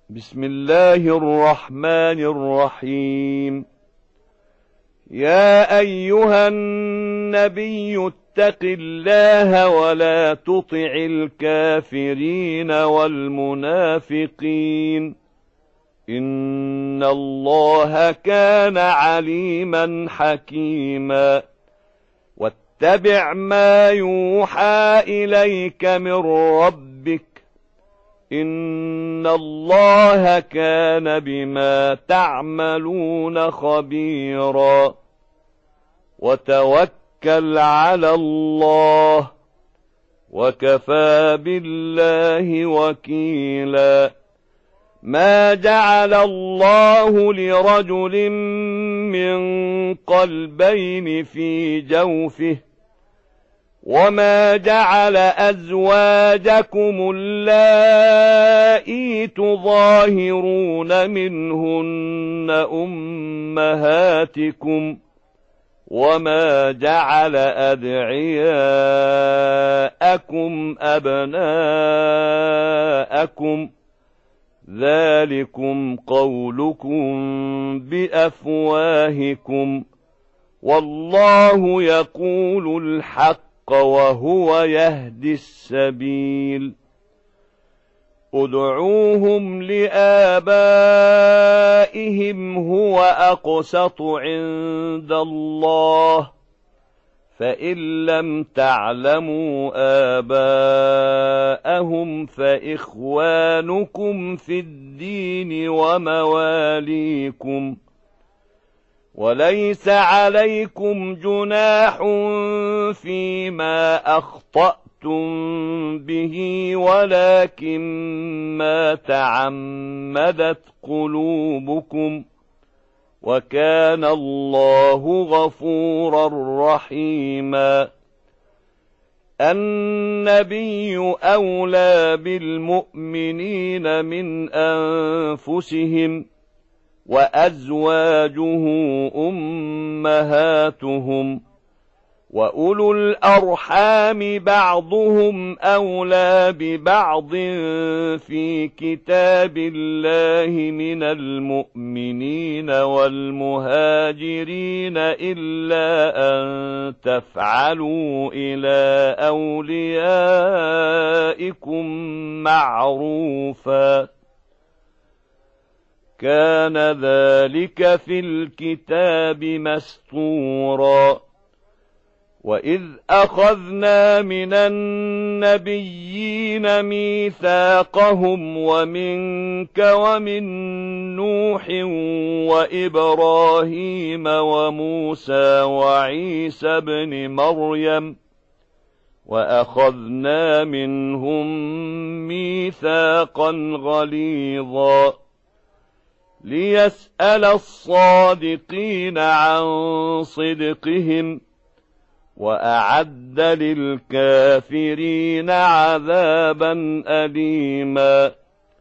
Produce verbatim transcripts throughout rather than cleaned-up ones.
بسم الله الرحمن الرحيم. يا أيها النبي اتق الله ولا تطع الكافرين والمنافقين، إن الله كان عليما حكيما. واتبع ما يوحى إليك من ربك، إن الله كان بما تعملون خبيرا. وتوكل على الله، وكفى بالله وكيلا. ما جعل الله لرجل من قلبين في جوفه، وما جعل أزواجكم اللائي تظاهرون منهن أمهاتكم، وما جعل أدعياءكم أبناءكم، ذلكم قولكم بأفواهكم، والله يقول الحق وهو يهدي السبيل. ادعوهم لآبائهم هو أقسط عند الله، فإن لم تعلموا آباءهم فإخوانكم في الدين ومواليكم، وليس عليكم جناح فيما أخطأتم به، ولكن ما تعمدت قلوبكم، وكان الله غفورا رحيما. النبي أولى بالمؤمنين من أنفسهم، وأزواجه أمهاتهم، وأولو الأرحام بعضهم أولى ببعض في كتاب الله من المؤمنين والمهاجرين، إلا أن تفعلوا إلى أوليائكم معروفا، كان ذلك في الكتاب مسطورا. وإذ أخذنا من النبيين ميثاقهم ومنك ومن نوح وإبراهيم وموسى وعيسى ابن مريم، وأخذنا منهم ميثاقا غليظا، ليسأل الصادقين عن صدقهم، وأعد للكافرين عذابا أليما.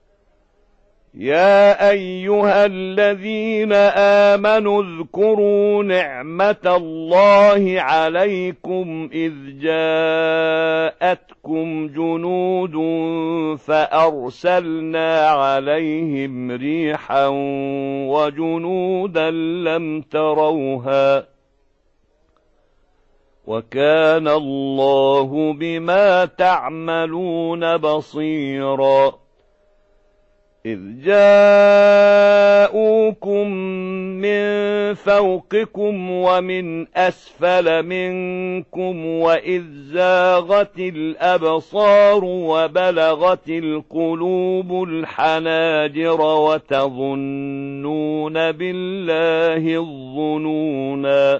يا أيها الذين آمنوا اذكروا نعمة الله عليكم إذ جاءتكم جنود فأرسلنا عليهم ريحا وجنودا لم تروها، وكان الله بما تعملون بصيرا. إذ جاءوكم من فوقكم ومن أسفل منكم، وإذ زاغت الأبصار وبلغت القلوب الحناجر، وتظنون بالله الظنونا.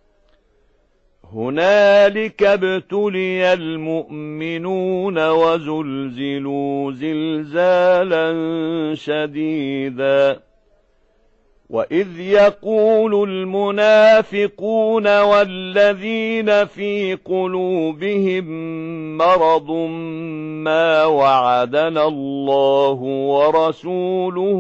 هنالك ابتلي المؤمنون وزلزلوا زلزالا شديدا. وإذ يقول المنافقون والذين في قلوبهم مرض ما وعدنا الله ورسوله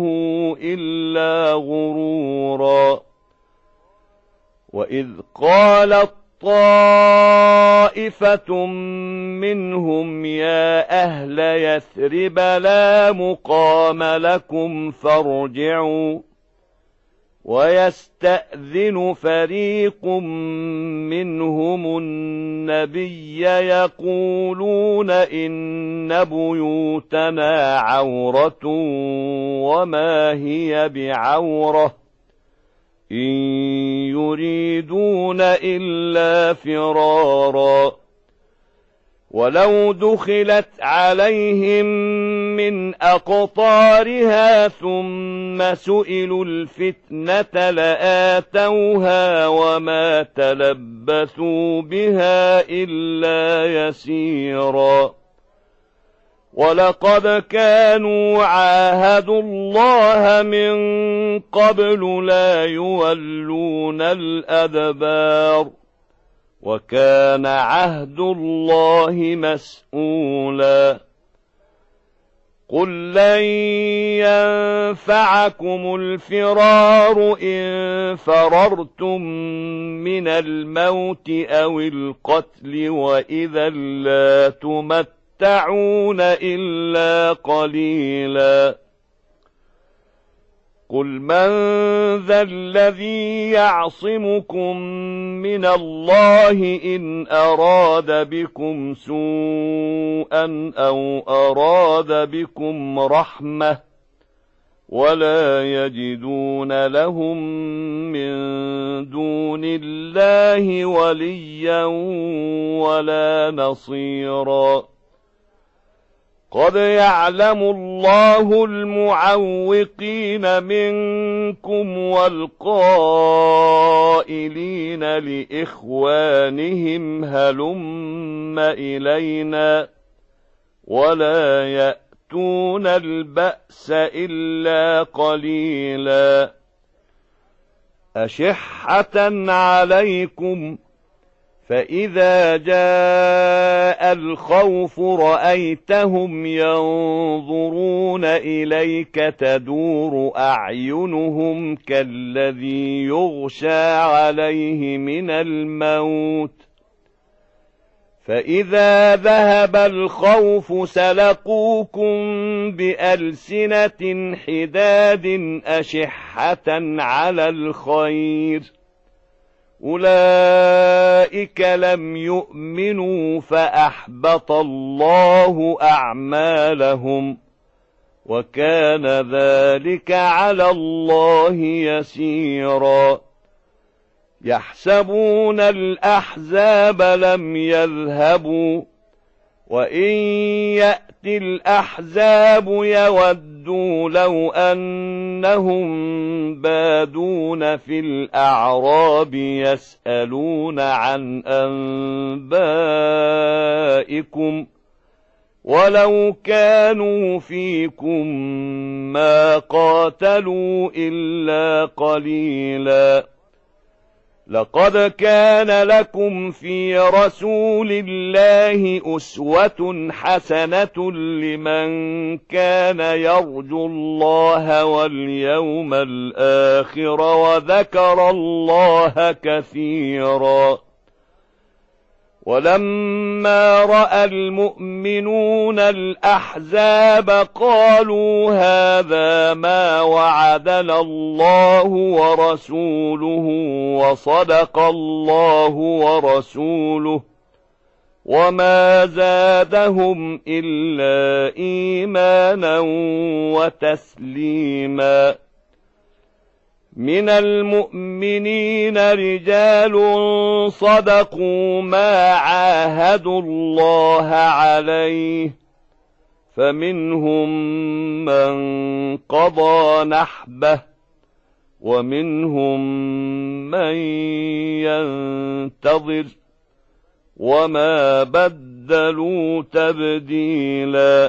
إلا غرورا. وإذ قالت طائفة منهم يا أهل يثرب لا مقام لكم فارجعوا ويستأذن فريق منهم النبي يقولون إن بيوتنا عورة وما هي بعورة إن يريدون إلا فرارا ولو دخلت عليهم من أقطارها ثم سئلوا الفتنة لآتوها وما تلبثوا بها إلا يسيرا ولقد كانوا عاهدوا الله من قبل لا يولون الأدبار وكان عهد الله مسؤولا قل لن ينفعكم الفرار إن فررتم من الموت أو القتل وإذا لا تمتعون إلا قليلا قل من ذا الذي يعصمكم من الله إن أراد بكم سوءا أو أراد بكم رحمة ولا يجدون لهم من دون الله وليا ولا نصيرا قد يعلم الله المعوقين منكم والقائلين لإخوانهم هلم إلينا ولا يأتون البأس إلا قليلا أشحة عليكم فإذا جاء الخوف رأيتهم ينظرون إليك تدور أعينهم كالذي يغشى عليه من الموت فإذا ذهب الخوف سلقوكم بألسنة حداد أشحة على الخير أولئك لم يؤمنوا فأحبط الله أعمالهم وكان ذلك على الله يسيرا يحسبون الأحزاب لم يذهبوا وإن يأتي الأحزاب يودوا لو أنهم بادون في الأعراب يسألون عن أنبائكم ولو كانوا فيكم ما قاتلوا إلا قليلا لقد كان لكم في رسول الله أسوة حسنة لمن كان يرجو الله واليوم الآخر وذكر الله كثيرا ولما رأى المؤمنون الأحزاب قالوا هذا ما وعدنا الله ورسوله وصدق الله ورسوله وما زادهم إلا إيمانا وتسليما من المؤمنين رجال صدقوا ما عاهدوا الله عليه فمنهم من قضى نحبه ومنهم من ينتظر وما بدلوا تبديلا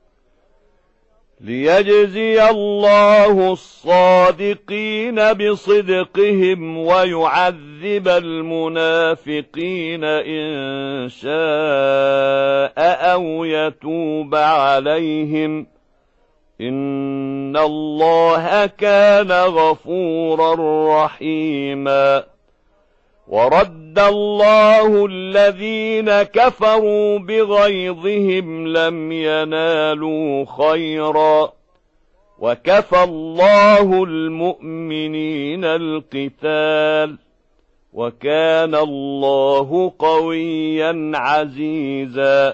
ليجزي الله الصادقين بصدقهم ويعذب المنافقين إن شاء أو يتوب عليهم إن الله كان غفورا رحيما ورد الله الذين كفروا بغيظهم لم ينالوا خيرا وكفى الله المؤمنين القتال وكان الله قويا عزيزا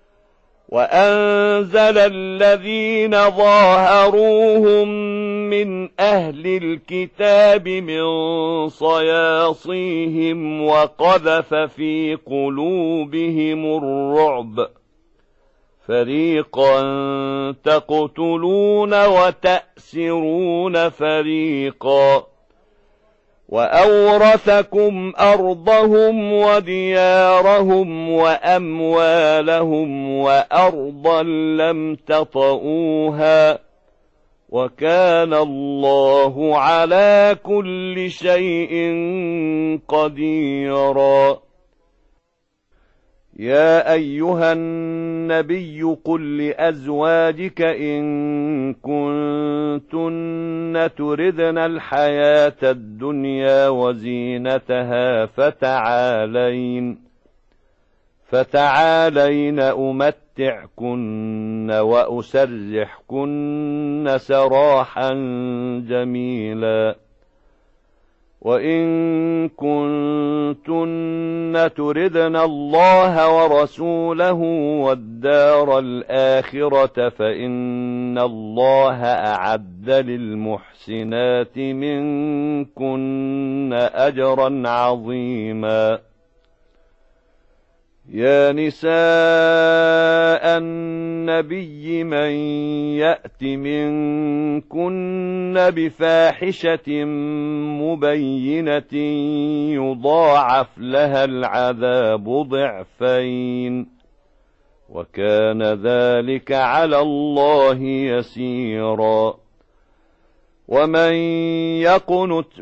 وأنزل الذين ظاهروهم من أهل الكتاب من صياصيهم وقذف في قلوبهم الرعب فريقا تقتلون وتأسرون فريقا وأورثكم أرضهم وديارهم وأموالهم وأرضا لم تطئوها وكان الله على كل شيء قديرا. يا أيها النبي قل لأزواجك إن كنتن تردن الحياة الدنيا وزينتها فتعالين فتعالين أمتعكن وأسرحكن سراحا جميلا وإن كنتن تردن الله ورسوله والدار الآخرة فإن الله أعد للمحسنات منكن أجرا عظيما. يا نساء النبي من يأت منكن بفاحشة مبينة يضاعف لها العذاب ضعفين وكان ذلك على الله يسيرا. ومن يقنت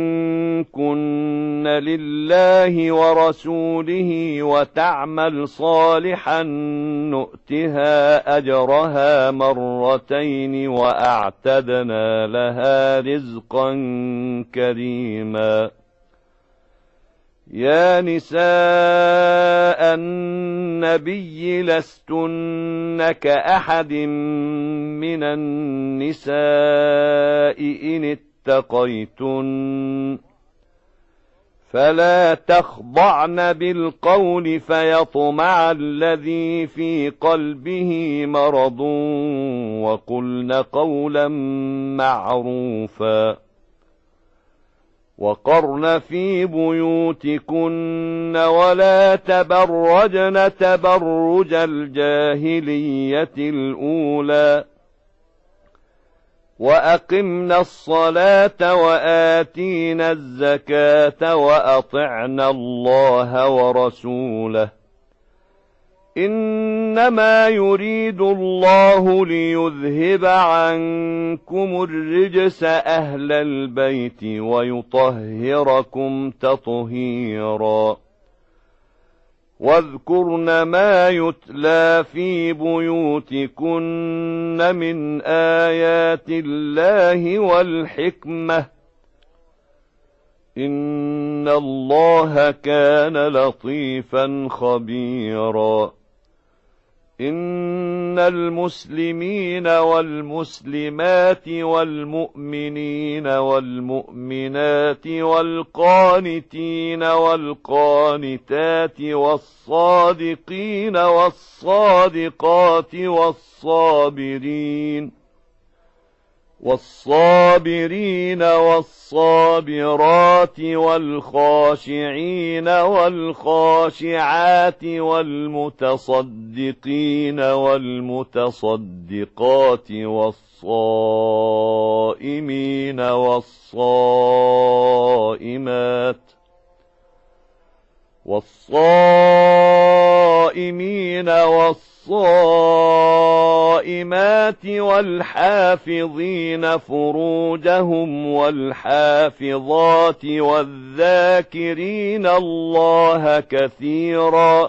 منكن لله ورسوله وتعمل صالحا نؤتها أجرها مرتين وأعتدنا لها رزقا كريما. يا نساء النبي لستن كأحد من النساء إن اتقيتن فلا تخضعن بالقول فيطمع الذي في قلبه مرض وقلن قولا معروفا وقرن في بيوتكن ولا تبرجن تبرج الجاهلية الأولى وأقمنا الصلاة وآتينا الزكاة وأطعنا الله ورسوله إنما يريد الله ليذهب عنكم الرجس أهل البيت ويطهركم تطهيرا. واذكرن ما يتلى في بيوتكن من آيات الله والحكمة إن الله كان لطيفا خبيرا. إن المسلمين والمسلمات والمؤمنين والمؤمنات والقانتين والقانتات والصادقين والصادقات والصابرين والصابرين والصابرات والخاشعين والخاشعات والمتصدقين والمتصدقات والصائمين والصائمات والصائمين والصائمات والحافظين فروجهم والحافظات والذاكرين الله كثيرا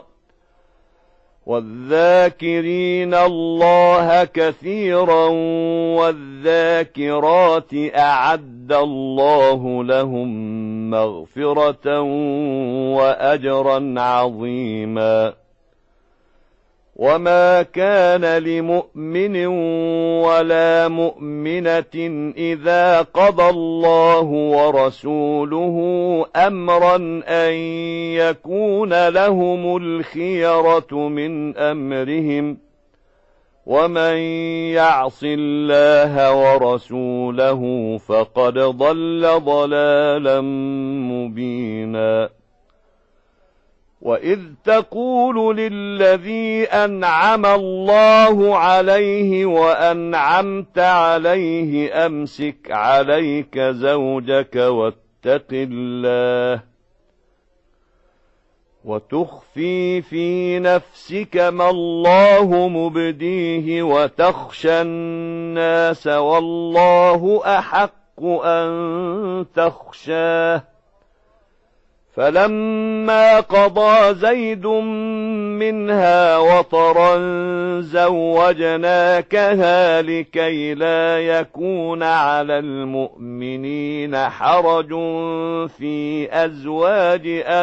والذاكرين الله كثيرا والذاكرات أعد الله لهم مغفرة وأجرا عظيما. وما كان لمؤمن ولا مؤمنة إذا قضى الله ورسوله أمرا أن يكون لهم الخيرة من أمرهم، ومن يعص الله ورسوله فقد ضل ضلالا مبينا. وإذ تقول للذي أنعم الله عليه وأنعمت عليه أمسك عليك زوجك واتق الله وتخفي في نفسك ما الله مبديه وتخشى الناس والله أحق أن تخشاه. فلما قضى زيد منها وطرا زوجناكها لكي لا يكون على المؤمنين حرج في أزواج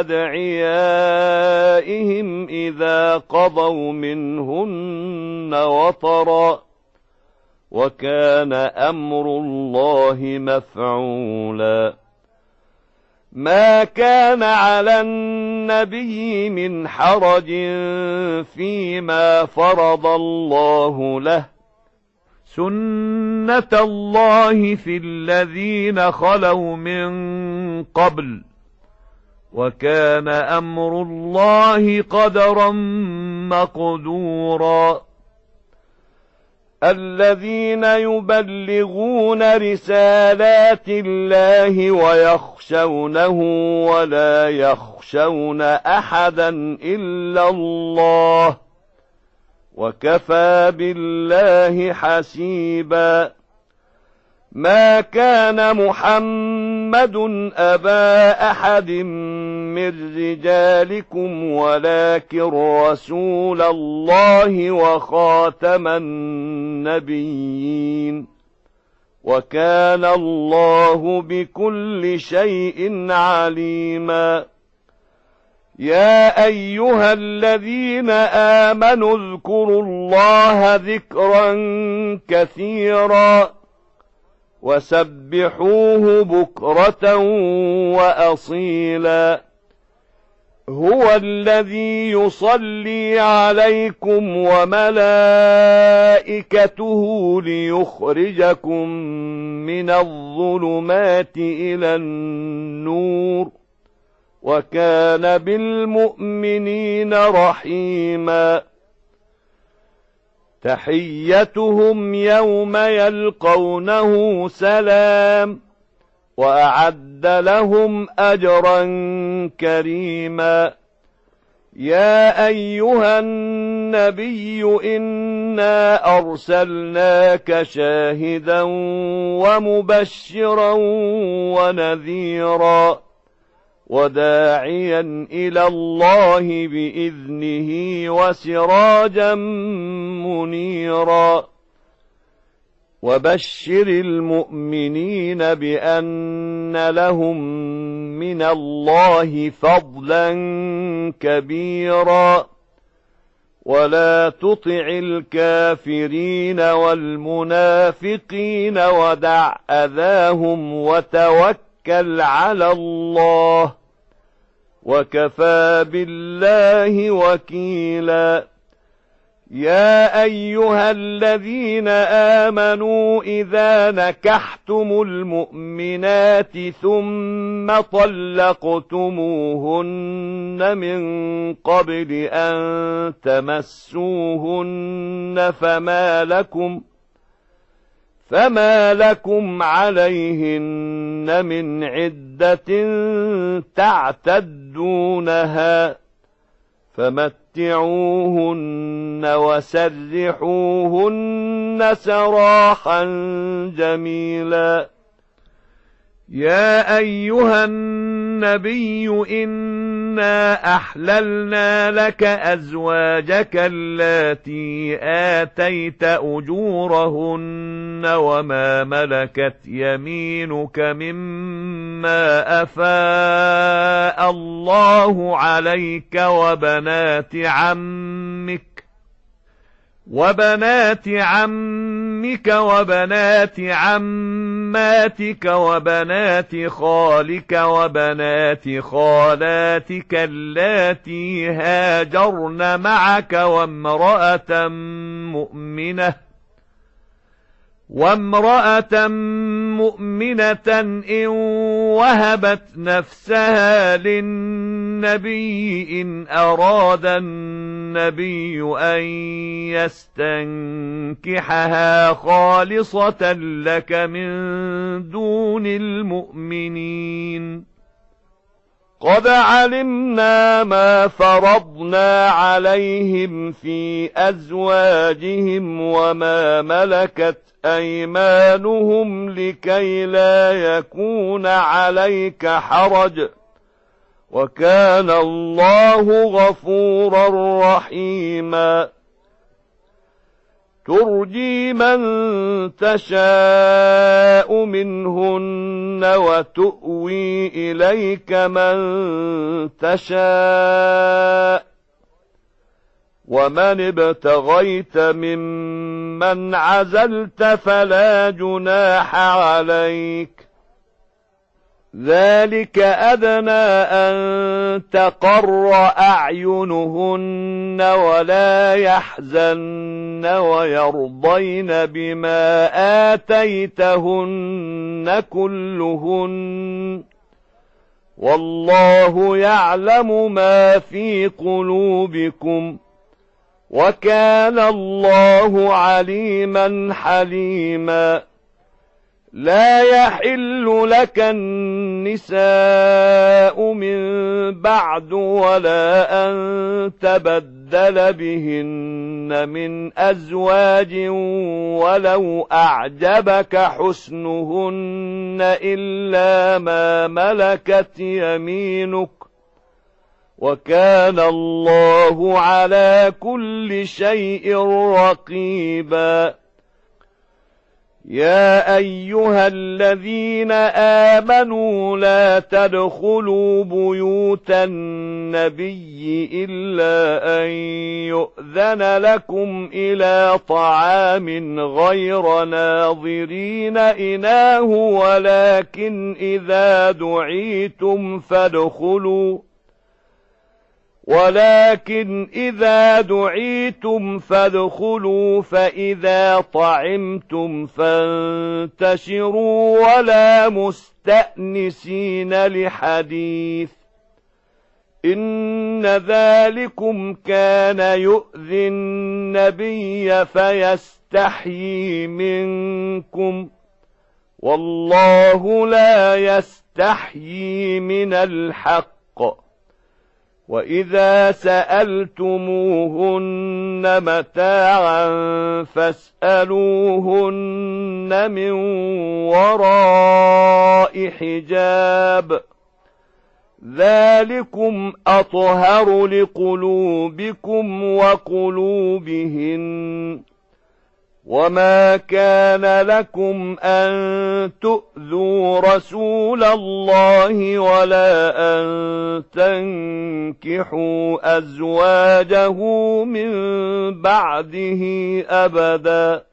أدعيائهم إذا قضوا منهن وطرا، وكان أمر الله مفعولا. ما كان على النبي من حرج فيما فرض الله له، سنة الله في الذين خلوا من قبل، وكان أمر الله قدرا مقدورا. الذين يبلغون رسالات الله ويخشونه ولا يخشون أحدا إلا الله، وكفى بالله حسيبا. ما كان محمد أبا أحد من رجالكم ولكن رسول الله وخاتم النبيين، وكان الله بكل شيء عليما. يا أيها الذين آمنوا اذكروا الله ذكرا كثيرا وسبحوه بكرة وأصيلا. هو الذي يصلي عليكم وملائكته ليخرجكم من الظلمات إلى النور، وكان بالمؤمنين رحيما. تحيتهم يوم يلقونه سلام، وأعد لهم أجرا كريما. يا أيها النبي إنا أرسلناك شاهدا ومبشرا ونذيرا وداعيا إلى الله بإذنه وسراجا منيرا. وبشر المؤمنين بأن لهم من الله فضلا كبيرا. ولا تطع الكافرين والمنافقين ودع أذاهم وتوكل على الله، وكفى بالله وكيلا. يا أيها الذين آمنوا إذا نكحتم المؤمنات ثم طلقتموهن من قبل أن تمسوهن فما لكم فما لكم عليهن من عدة تعتدونها، فمتعوهن وسرحوهن سراحا جميلا. يا أيها النبي إنا أحللنا لك أزواجك اللاتي آتيت أجورهن وما ملكت يمينك مما أفاء الله عليك وبنات عمك وبنات عمك وبنات عماتك وبنات خالك وبنات خالاتك اللاتي هاجرن معك وامرأة مؤمنة وامرأة مؤمنة إن وهبت نفسها للنبي إن أراد النبي أن يستنكحها خالصة لك من دون المؤمنين. قد علمنا ما فرضنا عليهم في أزواجهم وما ملكت أيمانهم لكي لا يكون عليك حرج وكان الله غفورا رحيما. ترجي من تشاء منهن وتؤوي إليك من تشاء ومن ابتغيت ممن عزلت فلا جناح عليك ذلك أدنى أن تقر أعينهن ولا يحزن ويرضين بما آتيتهن كلهن والله يعلم ما في قلوبكم وكان الله عليما حليما. لا يحل لك النساء من بعد ولا أن تبدل بهن من أزواج ولو أعجبك حسنهن إلا ما ملكت يمينك وكان الله على كل شيء رقيبا. يا أيها الذين آمنوا لا تدخلوا بيوت النبي إلا أن يؤذن لكم إلى طعام غير ناظرين إناه ولكن إذا دعيتم فادخلوا ولكن إذا دعيتم فادخلوا فإذا طعمتم فانتشروا ولا مستأنسين لحديث إن ذلكم كان يؤذي النبي فيستحيي منكم والله لا يستحيي من الحق. وإذا سألتموهن متاعا فاسألوهن من وراء حجاب ذلكم أطهر لقلوبكم وقلوبهن وما كان لكم أن تؤذوا رسول الله ولا أن تنكحوا أزواجه من بعده أبدا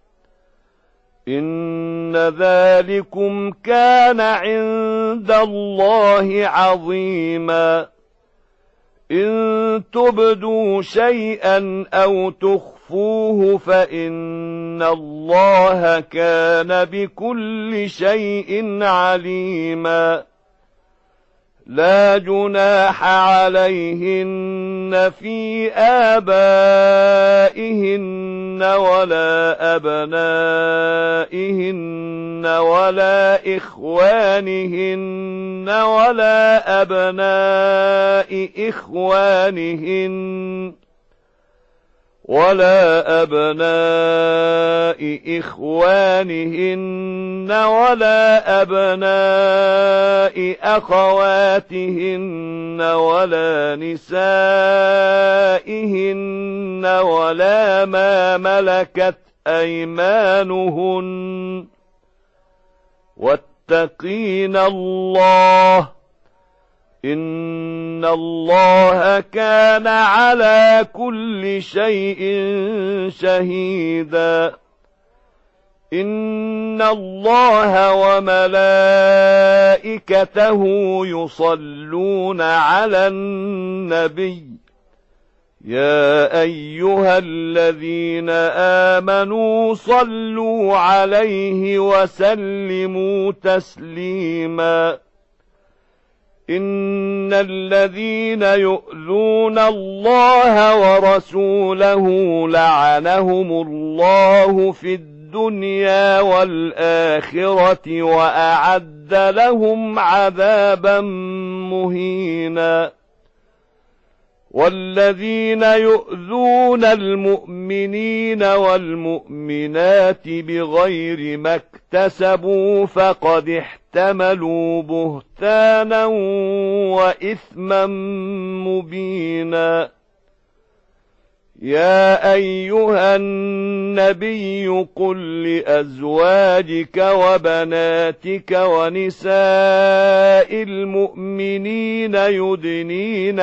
إن ذلكم كان عند الله عظيما. إن تبدوا شيئا أو تخفوه فإن الله كان بكل شيء عليما. لا جناح عليهن في آبائهن ولا أبنائهن ولا إخوانهن ولا أبناء إخوانهن ولا أبناء إخوانهن ولا أبناء أخواتهن ولا نسائهن ولا ما ملكت أيمانهن واتقين الله إن الله كان على كل شيء شهيدا إن الله وملائكته يصلون على النبي يا أيها الذين آمنوا صلوا عليه وسلموا تسليما إن الذين يؤذون الله ورسوله لعنهم الله في الدنيا والآخرة وأعد لهم عذابا مهينا والذين يؤذون المؤمنين والمؤمنات بغير ما اكتسبوا فقد احتملوا بهتانا وإثما مبينا يا أيها النبي قل لأزواجك وبناتك ونساء المؤمنين يدنين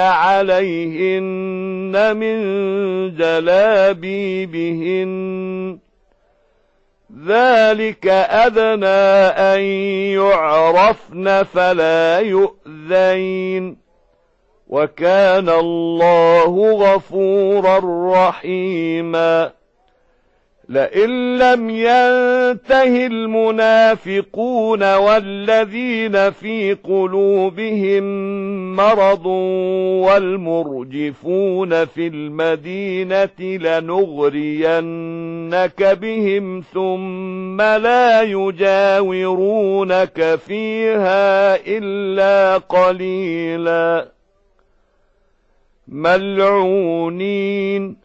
عليهن من جلابيبهن ذلك أدنى أن يعرفن فلا يؤذين وكان الله غفورا رحيما لئن لم ينته المنافقون والذين في قلوبهم مرض والمرجفون في المدينة لنغرينك بهم ثم لا يجاورونك فيها إلا قليلا ملعونين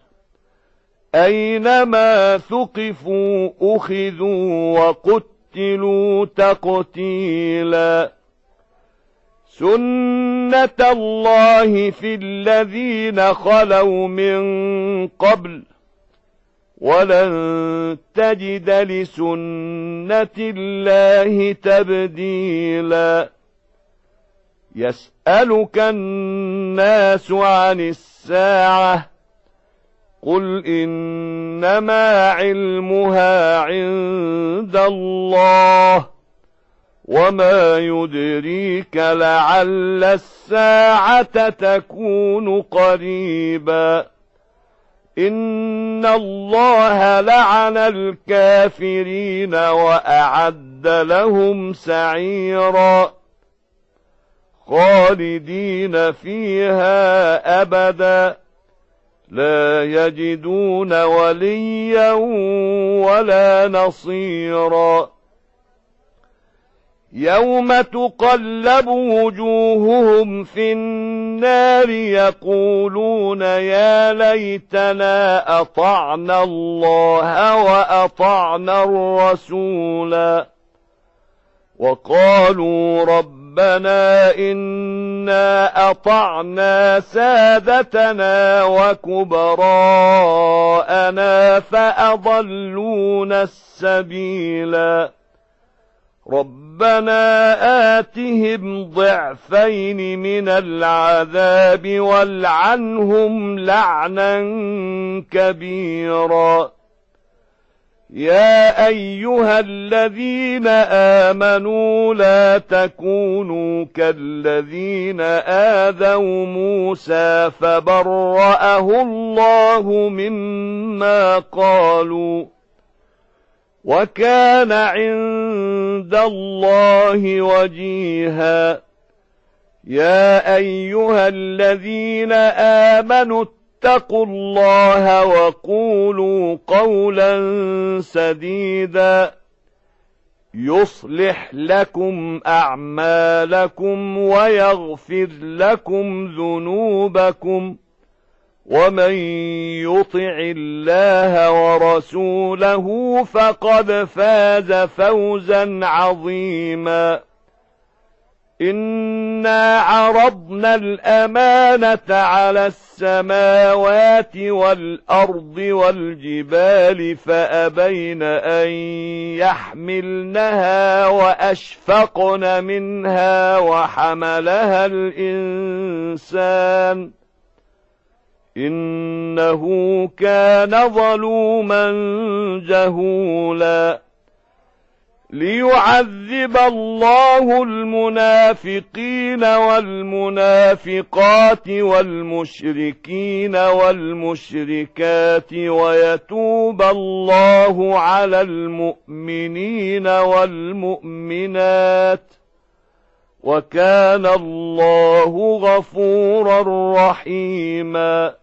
أينما ثقفوا أخذوا وقتلوا تقتيلا سنة الله في الذين خلوا من قبل ولن تجد لسنة الله تبديلا يسألك الناس عن الساعة قل إنما علمها عند الله وما يدريك لعل الساعة تكون قريبا إن الله لعن الكافرين وأعد لهم سعيرا خالدين فيها أبدا لا يجدون وليا ولا نصيرا يوم تقلب وجوههم في النار يقولون يا ليتنا أطعنا الله وأطعنا الرسولا وقالوا ربنا إنا أطعنا سادتنا وكبراءنا فأضلونا السبيلا ربنا آتهم ضعفين من العذاب والعنهم لعنا كبيرا يا أيها الذين آمنوا لا تكونوا كالذين آذوا موسى فبرأه الله مما قالوا وكان عند الله وجيها يا أيها الذين آمنوا اتقوا الله وقولوا قولا سديدا يصلح لكم أعمالكم ويغفر لكم ذنوبكم ومن يطع الله ورسوله فقد فاز فوزا عظيما إنا عرضنا الأمانة على السماوات والأرض والجبال فأبين أن يحملنها وأشفقن منها وحملها الإنسان إنه كان ظلوما جهولا ليعذب الله المنافقين والمنافقات والمشركين والمشركات ويتوب الله على المؤمنين والمؤمنات وكان الله غفورا رحيما